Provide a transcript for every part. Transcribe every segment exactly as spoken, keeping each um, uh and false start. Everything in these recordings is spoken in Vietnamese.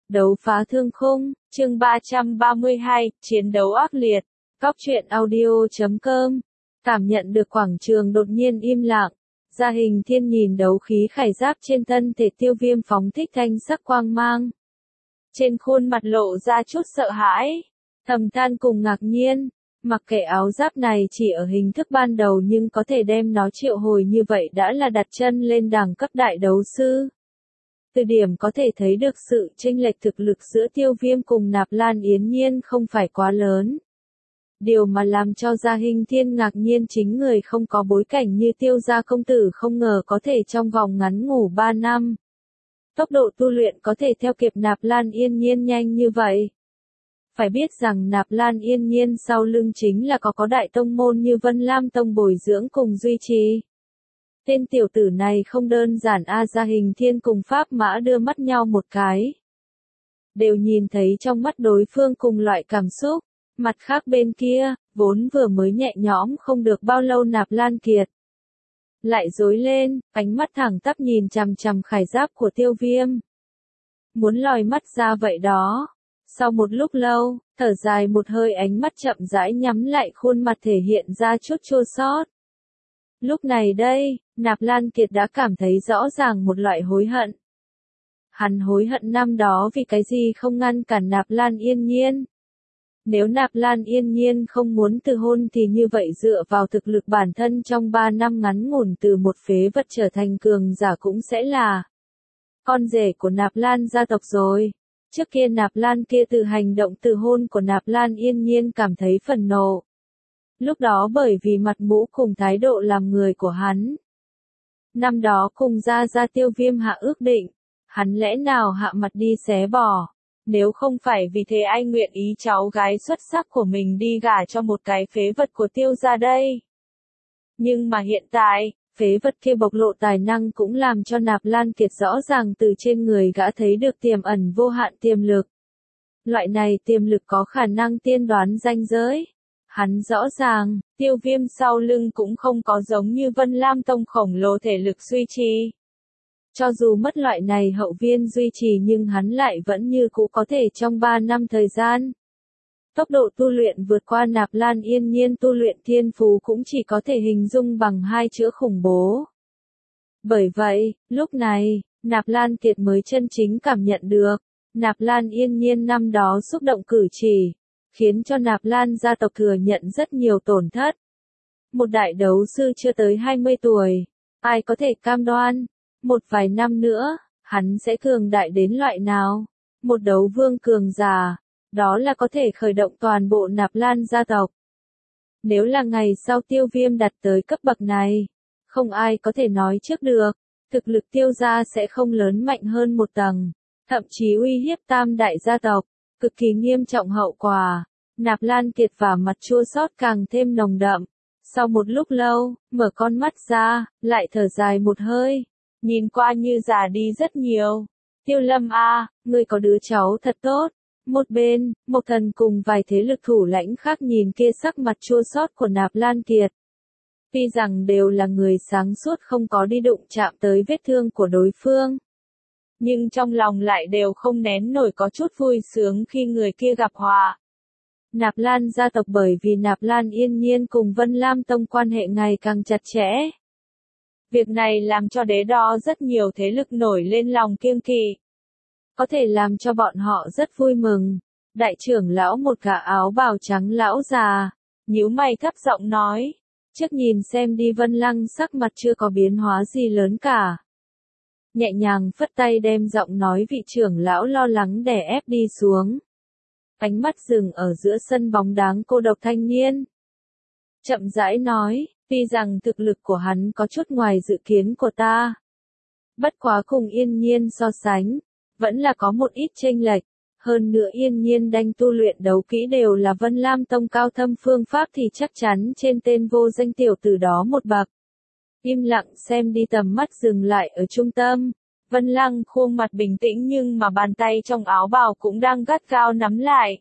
Đấu phá thương khung, chương ba trăm ba mươi hai, chiến đấu ác liệt. Cóc truyện audio chấm com. Cảm nhận được quảng trường đột nhiên im lặng. Gia Hình Thiên nhìn đấu khí khải giáp trên thân thể Tiêu Viêm phóng thích thanh sắc quang mang. Trên khuôn mặt lộ ra chút sợ hãi, thầm than cùng ngạc nhiên. Mặc kệ áo giáp này chỉ ở hình thức ban đầu nhưng có thể đem nó triệu hồi như vậy đã là đặt chân lên đẳng cấp đại đấu sư. Từ điểm có thể thấy được sự chênh lệch thực lực giữa Tiêu Viêm cùng Nạp Lan Yên Nhiên không phải quá lớn. Điều mà làm cho Gia Hình Thiên ngạc nhiên chính người không có bối cảnh như Tiêu gia công tử không ngờ có thể trong vòng ngắn ngủ ba năm. Tốc độ tu luyện có thể theo kịp Nạp Lan Yên Nhiên nhanh như vậy. Phải biết rằng Nạp Lan Yên Nhiên sau lưng chính là có có đại tông môn như Vân Lam Tông bồi dưỡng cùng duy trì. Tên tiểu tử này không đơn giản a. Gia Hình Thiên cùng Pháp Mã đưa mắt nhau một cái. Đều nhìn thấy trong mắt đối phương cùng loại cảm xúc. Mặt khác bên kia, vốn vừa mới nhẹ nhõm không được bao lâu Nạp Lan Kiệt. Lại rối lên, ánh mắt thẳng tắp nhìn chằm chằm khải giáp của Tiêu Viêm. Muốn lòi mắt ra vậy đó. Sau một lúc lâu, thở dài một hơi ánh mắt chậm rãi nhắm lại khuôn mặt thể hiện ra chút chua xót. Lúc này đây, Nạp Lan Kiệt đã cảm thấy rõ ràng một loại hối hận. Hắn hối hận năm đó vì cái gì không ngăn cản Nạp Lan Yên Nhiên. Nếu Nạp Lan Yên Nhiên không muốn từ hôn thì như vậy dựa vào thực lực bản thân trong ba năm ngắn ngủn từ một phế vật trở thành cường giả cũng sẽ là con rể của Nạp Lan gia tộc rồi. Trước kia Nạp Lan kia từ hành động từ hôn của Nạp Lan Yên Nhiên cảm thấy phẫn nộ. Lúc đó bởi vì mặt mũi cùng thái độ làm người của hắn. Năm đó cùng gia gia Tiêu Viêm hạ ước định, hắn lẽ nào hạ mặt đi xé bỏ. Nếu không phải vì thế ai nguyện ý cháu gái xuất sắc của mình đi gả cho một cái phế vật của Tiêu gia đây. Nhưng mà hiện tại, phế vật kia bộc lộ tài năng cũng làm cho Nạp Lan Kiệt rõ ràng từ trên người gã thấy được tiềm ẩn vô hạn tiềm lực. Loại này tiềm lực có khả năng tiên đoán ranh giới. Hắn rõ ràng, Tiêu Viêm sau lưng cũng không có giống như Vân Lam Tông khổng lồ thể lực duy trì. Cho dù mất loại này hậu viên duy trì nhưng hắn lại vẫn như cũ có thể trong ba năm thời gian. Tốc độ tu luyện vượt qua Nạp Lan Yên Nhiên tu luyện thiên phú cũng chỉ có thể hình dung bằng hai chữ khủng bố. Bởi vậy, lúc này, Nạp Lan Kiệt mới chân chính cảm nhận được, Nạp Lan Yên Nhiên năm đó xúc động cử chỉ, khiến cho Nạp Lan gia tộc thừa nhận rất nhiều tổn thất. Một đại đấu sư chưa tới hai mươi tuổi, ai có thể cam đoan, một vài năm nữa, hắn sẽ cường đại đến loại nào? Một đấu vương cường giả. Đó là có thể khởi động toàn bộ Nạp Lan gia tộc. Nếu là ngày sau Tiêu Viêm đặt tới cấp bậc này, không ai có thể nói trước được, thực lực Tiêu gia sẽ không lớn mạnh hơn một tầng, thậm chí uy hiếp tam đại gia tộc, cực kỳ nghiêm trọng hậu quả. Nạp Lan Kiệt và mặt chua xót càng thêm nồng đậm. Sau một lúc lâu, mở con mắt ra, lại thở dài một hơi, nhìn qua như già đi rất nhiều. Tiêu Lâm a, ngươi có đứa cháu thật tốt. Một bên, Mộc Thần cùng vài thế lực thủ lãnh khác nhìn kia sắc mặt chua xót của Nạp Lan Kiệt. Tuy rằng đều là người sáng suốt không có đi đụng chạm tới vết thương của đối phương. Nhưng trong lòng lại đều không nén nổi có chút vui sướng khi người kia gặp họa. Nạp Lan gia tộc bởi vì Nạp Lan Yên Nhiên cùng Vân Lam Tông quan hệ ngày càng chặt chẽ. Việc này làm cho đế đo rất nhiều thế lực nổi lên lòng kiêng kỵ. Có thể làm cho bọn họ rất vui mừng. Đại trưởng lão một gã áo bào trắng lão già, nhíu mày thấp giọng nói, trước nhìn xem đi. Vân Lăng sắc mặt chưa có biến hóa gì lớn cả. Nhẹ nhàng phất tay đem giọng nói vị trưởng lão lo lắng đè ép đi xuống. Ánh mắt dừng ở giữa sân bóng đáng cô độc thanh niên. Chậm rãi nói, tuy rằng thực lực của hắn có chút ngoài dự kiến của ta. Bất quá cùng Yên Nhiên so sánh, vẫn là có một ít chênh lệch. Hơn nữa Yên Nhiên đanh tu luyện đấu kỹ đều là Vân Lam Tông cao thâm phương pháp thì chắc chắn trên tên vô danh tiểu tử đó một bậc. Im lặng xem đi, tầm mắt dừng lại ở trung tâm. Vân Lăng khuôn mặt bình tĩnh nhưng mà bàn tay trong áo bào cũng đang gắt gao nắm lại.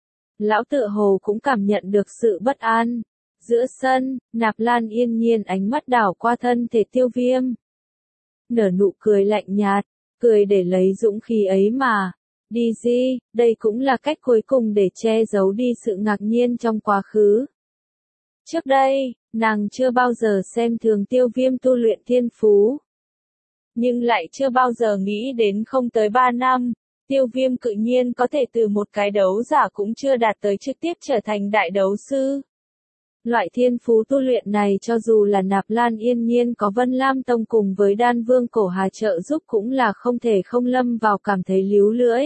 Lão tựa hồ cũng cảm nhận được sự bất an. Giữa sân, Nạp Lan Yên Nhiên ánh mắt đảo qua thân thể Tiêu Viêm. Nở nụ cười lạnh nhạt, cười để lấy dũng khí ấy mà. đi gì, đây cũng là cách cuối cùng để che giấu đi sự ngạc nhiên trong quá khứ. Trước đây, nàng chưa bao giờ xem thường Tiêu Viêm tu luyện thiên phú. Nhưng lại chưa bao giờ nghĩ đến không tới ba năm, Tiêu Viêm tự nhiên có thể từ một cái đấu giả cũng chưa đạt tới trực tiếp trở thành đại đấu sư. Loại thiên phú tu luyện này cho dù là Nạp Lan Yên Nhiên có Vân Lam Tông cùng với Đan Vương Cổ Hà trợ giúp cũng là không thể không lâm vào cảm thấy líu lưỡi.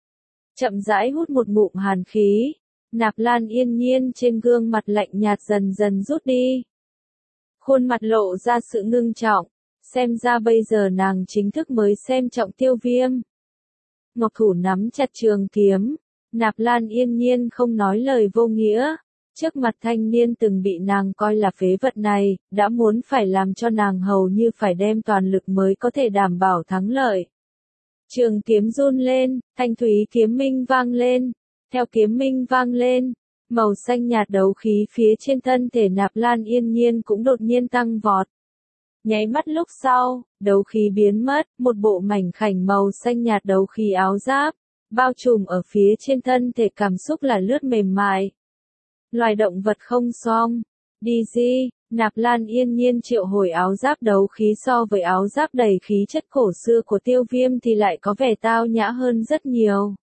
Chậm rãi hút một ngụm hàn khí, Nạp Lan Yên Nhiên trên gương mặt lạnh nhạt dần dần rút đi. Khuôn mặt lộ ra sự ngưng trọng, xem ra bây giờ nàng chính thức mới xem trọng Tiêu Viêm. Ngọc thủ nắm chặt trường kiếm, Nạp Lan Yên Nhiên không nói lời vô nghĩa. Trước mặt thanh niên từng bị nàng coi là phế vật này, đã muốn phải làm cho nàng hầu như phải đem toàn lực mới có thể đảm bảo thắng lợi. Trường kiếm run lên, thanh thúy kiếm minh vang lên. Theo kiếm minh vang lên, màu xanh nhạt đấu khí phía trên thân thể Nạp Lan Yên Nhiên cũng đột nhiên tăng vọt. Nháy mắt lúc sau, đấu khí biến mất, một bộ mảnh khảnh màu xanh nhạt đấu khí áo giáp, bao trùm ở phía trên thân thể cảm xúc là lướt mềm mại. Loài động vật không song, đi gì, Nạp Lan Yên Nhiên triệu hồi áo giáp đấu khí so với áo giáp đầy khí chất cổ xưa của Tiêu Viêm thì lại có vẻ tao nhã hơn rất nhiều.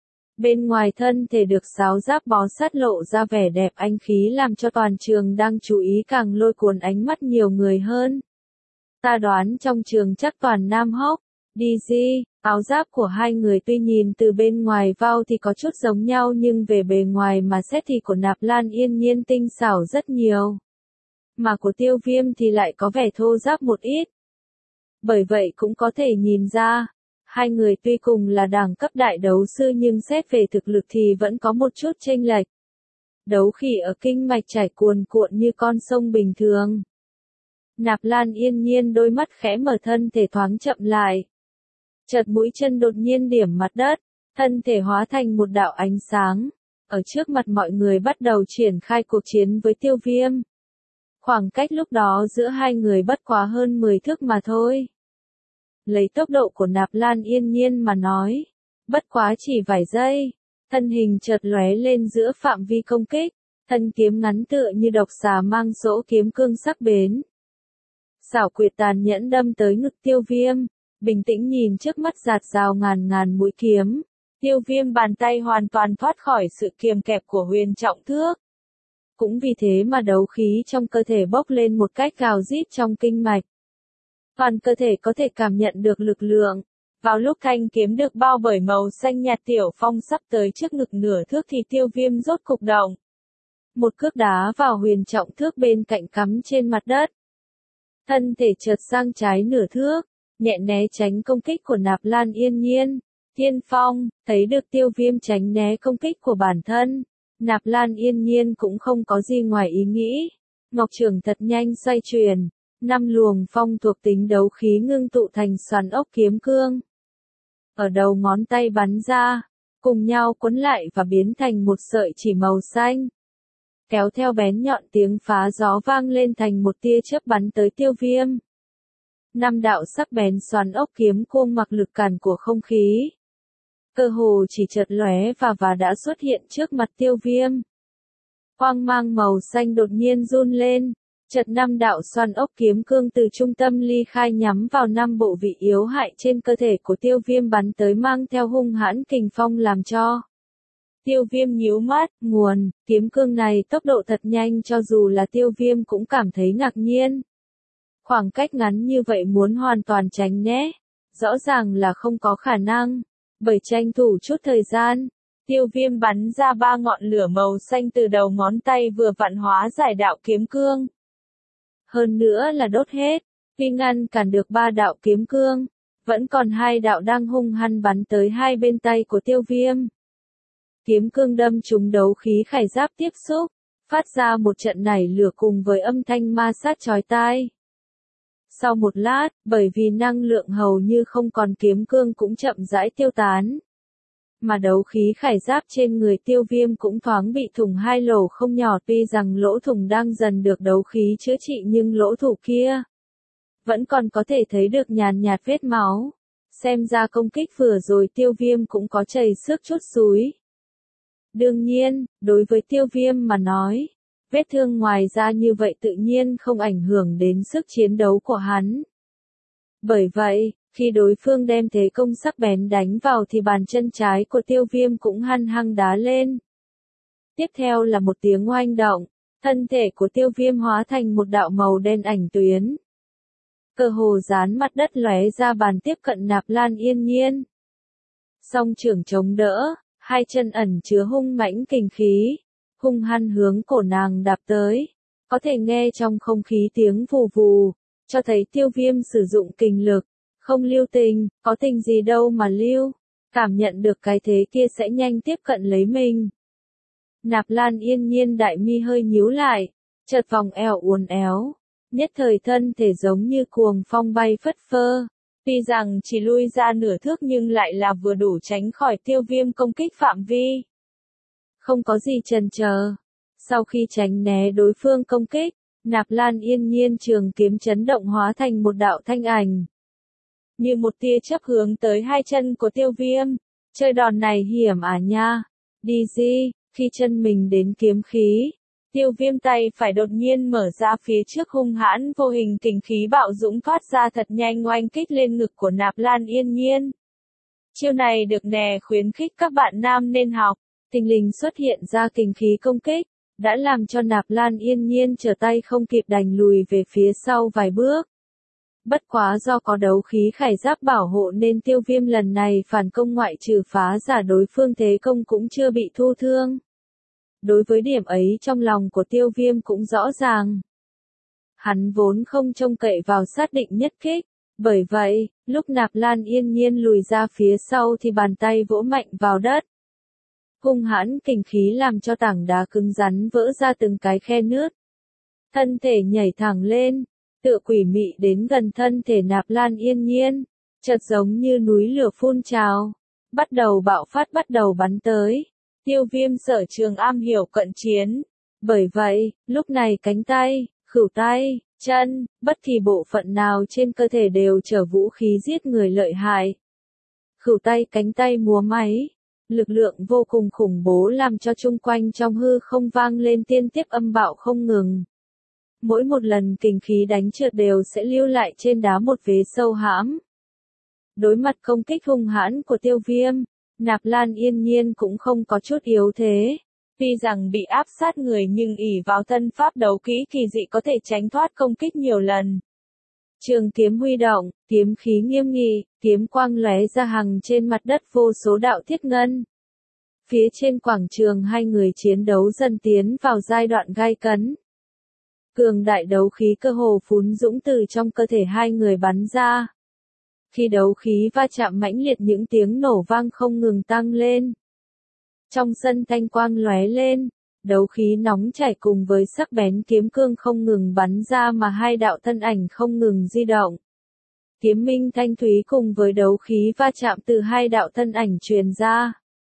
Bên ngoài thân thể được sáo giáp bó sát lộ ra vẻ đẹp anh khí làm cho toàn trường đang chú ý càng lôi cuốn ánh mắt nhiều người hơn. Ta đoán trong trường chắc toàn nam hốc, đi gì, áo giáp của hai người tuy nhìn từ bên ngoài vào thì có chút giống nhau nhưng về bề ngoài mà xét thì của Nạp Lan Yên Nhiên tinh xảo rất nhiều. Mà của Tiêu Viêm thì lại có vẻ thô ráp một ít. Bởi vậy cũng có thể nhìn ra, hai người tuy cùng là đẳng cấp đại đấu sư nhưng xét về thực lực thì vẫn có một chút chênh lệch. Đấu khí ở kinh mạch chảy cuồn cuộn như con sông bình thường. Nạp Lan Yên Nhiên đôi mắt khẽ mở, thân thể thoáng chậm lại. Chợt mũi chân đột nhiên điểm mặt đất, thân thể hóa thành một đạo ánh sáng. Ở trước mặt mọi người bắt đầu triển khai cuộc chiến với Tiêu Viêm. Khoảng cách lúc đó giữa hai người bất quá hơn mười thước mà thôi. Lấy tốc độ của Nạp Lan Yên Nhiên mà nói, bất quá chỉ vài giây, thân hình chợt lóe lên giữa phạm vi công kích, thân kiếm ngắn tựa như độc xà mang rỗ kiếm cương sắc bén. Xảo quyệt tàn nhẫn đâm tới ngực Tiêu Viêm, bình tĩnh nhìn trước mắt giạt rào ngàn ngàn mũi kiếm. Tiêu Viêm bàn tay hoàn toàn thoát khỏi sự kiềm kẹp của Huyền Trọng Thước. Cũng vì thế mà đấu khí trong cơ thể bốc lên một cách gào rít trong kinh mạch. Toàn cơ thể có thể cảm nhận được lực lượng. Vào lúc thanh kiếm được bao bởi màu xanh nhạt tiểu phong sắp tới trước ngực nửa thước thì Tiêu Viêm rốt cục động. Một cước đá vào Huyền Trọng Thước bên cạnh cắm trên mặt đất. Thân thể chợt sang trái nửa thước, nhẹ né tránh công kích của Nạp Lan Yên Nhiên. Thiên Phong, thấy được Tiêu Viêm tránh né công kích của bản thân. Nạp Lan Yên Nhiên cũng không có gì ngoài ý nghĩ. Ngọc trường thật nhanh xoay chuyển. Năm luồng phong thuộc tính đấu khí ngưng tụ thành xoắn ốc kiếm cương. Ở đầu ngón tay bắn ra, cùng nhau cuốn lại và biến thành một sợi chỉ màu xanh. Kéo theo bén nhọn tiếng phá gió vang lên thành một tia chớp bắn tới Tiêu Viêm. Năm đạo sắc bén xoắn ốc kiếm cương mặc lực cản của không khí. Cơ hồ chỉ chợt lóe và và đã xuất hiện trước mặt Tiêu Viêm. Quang mang màu xanh đột nhiên run lên. Chợt năm đạo xoắn ốc kiếm cương từ trung tâm ly khai nhắm vào năm bộ vị yếu hại trên cơ thể của Tiêu Viêm bắn tới mang theo hung hãn kình phong làm cho. Tiêu Viêm nhíu mắt, nguồn, kiếm cương này tốc độ thật nhanh cho dù là Tiêu Viêm cũng cảm thấy ngạc nhiên. Khoảng cách ngắn như vậy muốn hoàn toàn tránh né, rõ ràng là không có khả năng, bởi tranh thủ chút thời gian. Tiêu Viêm bắn ra ba ngọn lửa màu xanh từ đầu ngón tay vừa vặn hóa giải đạo kiếm cương. Hơn nữa là đốt hết, tuy ngăn cản được ba đạo kiếm cương, vẫn còn hai đạo đang hung hăng bắn tới hai bên tay của Tiêu Viêm. Kiếm cương đâm trúng đấu khí khải giáp tiếp xúc, phát ra một trận nảy lửa cùng với âm thanh ma sát chói tai. Sau một lát, bởi vì năng lượng hầu như không còn kiếm cương cũng chậm rãi tiêu tán. Mà đấu khí khải giáp trên người Tiêu Viêm cũng thoáng bị thủng hai lỗ không nhỏ, tuy rằng lỗ thủng đang dần được đấu khí chữa trị nhưng lỗ thủ kia vẫn còn có thể thấy được nhàn nhạt vết máu. xem ra công kích vừa rồi Tiêu Viêm cũng có chảy xước chút xúi. Đương nhiên, đối với Tiêu Viêm mà nói, vết thương ngoài ra như vậy tự nhiên không ảnh hưởng đến sức chiến đấu của hắn. Bởi vậy, khi đối phương đem thế công sắc bén đánh vào thì bàn chân trái của Tiêu Viêm cũng hăng hăng đá lên. Tiếp theo là một tiếng oanh động, thân thể của Tiêu Viêm hóa thành một đạo màu đen ảnh tuyến. Cơ hồ dán mặt đất lóe ra bàn tiếp cận Nạp Lan Yên Nhiên. Song trưởng chống đỡ, hai chân ẩn chứa hung mãnh kình khí, hung hăng hướng cổ nàng đạp tới. Có thể nghe trong không khí tiếng vù vù, cho thấy Tiêu Viêm sử dụng kình lực, không lưu tình, có tình gì đâu mà lưu, cảm nhận được cái thế kia sẽ nhanh tiếp cận lấy mình. Nạp Lan Yên Nhiên đại mi hơi nhíu lại, chợt vòng eo uốn éo, nhất thời thân thể giống như cuồng phong bay phất phơ. Tuy rằng chỉ lui ra nửa thước nhưng lại là vừa đủ tránh khỏi Tiêu Viêm công kích phạm vi. Không có gì chần chờ. Sau khi tránh né đối phương công kích, Nạp Lan Yên Nhiên trường kiếm chấn động hóa thành một đạo thanh ảnh. Như một tia chớp hướng tới hai chân của Tiêu Viêm. Chơi đòn này hiểm à nha. Đi gì, khi chân mình đến kiếm khí. Tiêu Viêm tay phải đột nhiên mở ra phía trước hung hãn vô hình kình khí bạo dũng thoát ra thật nhanh oanh kích lên ngực của Nạp Lan Yên Nhiên. Chiêu này được nè khuyến khích các bạn nam nên học. Thình lình xuất hiện ra kình khí công kích, đã làm cho Nạp Lan Yên Nhiên trở tay không kịp đành lùi về phía sau vài bước. Bất quá do có đấu khí khải giáp bảo hộ nên Tiêu Viêm lần này phản công ngoại trừ phá giả đối phương thế công cũng chưa bị thu thương. Đối với điểm ấy trong lòng của Tiêu Viêm cũng rõ ràng. Hắn vốn không trông cậy vào xác định nhất kích, bởi vậy, lúc Nạp Lan Yên Nhiên lùi ra phía sau thì bàn tay vỗ mạnh vào đất. Hung hãn kình khí làm cho tảng đá cứng rắn vỡ ra từng cái khe nứt. Thân thể nhảy thẳng lên, tựa quỷ mị đến gần thân thể Nạp Lan Yên Nhiên, chợt giống như núi lửa phun trào, bắt đầu bạo phát bắt đầu bắn tới. Tiêu Viêm sở trường am hiểu cận chiến, bởi vậy, lúc này cánh tay, khuỷu tay, chân, bất kỳ bộ phận nào trên cơ thể đều chở vũ khí giết người lợi hại. Khuỷu tay cánh tay múa máy, lực lượng vô cùng khủng bố làm cho chung quanh trong hư không vang lên tiên tiếp âm bạo không ngừng. Mỗi một lần kình khí đánh trượt đều sẽ lưu lại trên đá một vế sâu hãm. Đối mặt công kích hung hãn của Tiêu Viêm, Nạp Lan Yên Nhiên cũng không có chút yếu thế. Tuy rằng bị áp sát người nhưng ỷ vào thân pháp đấu kỹ kỳ dị có thể tránh thoát công kích nhiều lần. Trường kiếm huy động, kiếm khí nghiêm nghị, kiếm quang lóe ra hằng trên mặt đất vô số đạo thiết ngân. Phía trên quảng trường hai người chiến đấu dần tiến vào giai đoạn gai cấn. Cường đại đấu khí cơ hồ phún dũng từ trong cơ thể hai người bắn ra. Khi đấu khí va chạm mãnh liệt những tiếng nổ vang không ngừng tăng lên. Trong sân thanh quang lóe lên, đấu khí nóng chảy cùng với sắc bén kiếm cương không ngừng bắn ra mà hai đạo thân ảnh không ngừng di động. Kiếm minh thanh thúy cùng với đấu khí va chạm từ hai đạo thân ảnh truyền ra.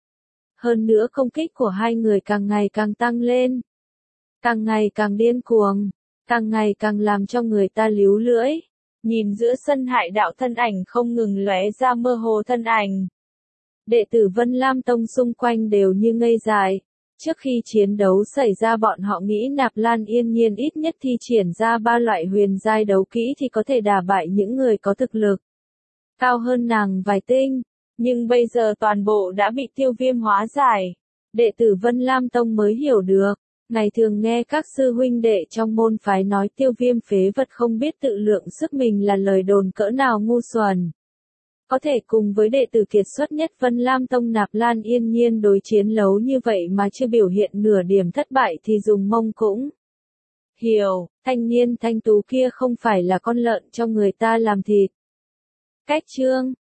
Hơn nữa công kích của hai người càng ngày càng tăng lên. Càng ngày càng điên cuồng, càng ngày càng làm cho người ta líu lưỡi. Nhìn giữa sân hại đạo thân ảnh không ngừng lóe ra mơ hồ thân ảnh. Đệ tử Vân Lam Tông xung quanh đều như ngây dại. Trước khi chiến đấu xảy ra bọn họ nghĩ Nạp Lan Yên Nhiên ít nhất thi triển ra ba loại huyền giai đấu kỹ thì có thể đả bại những người có thực lực cao hơn nàng vài tinh. Nhưng bây giờ toàn bộ đã bị Tiêu Viêm hóa giải. Đệ tử Vân Lam Tông mới hiểu được. Ngày thường nghe các sư huynh đệ trong môn phái nói Tiêu Viêm phế vật không biết tự lượng sức mình là lời đồn cỡ nào ngu xuẩn. Có thể cùng với đệ tử kiệt xuất nhất Vân Lam Tông Nạp Lan Yên Nhiên đối chiến lâu như vậy mà chưa biểu hiện nửa điểm thất bại thì dùng mông cũng hiểu, thanh niên thanh tú kia không phải là con lợn cho người ta làm thịt. Cách chương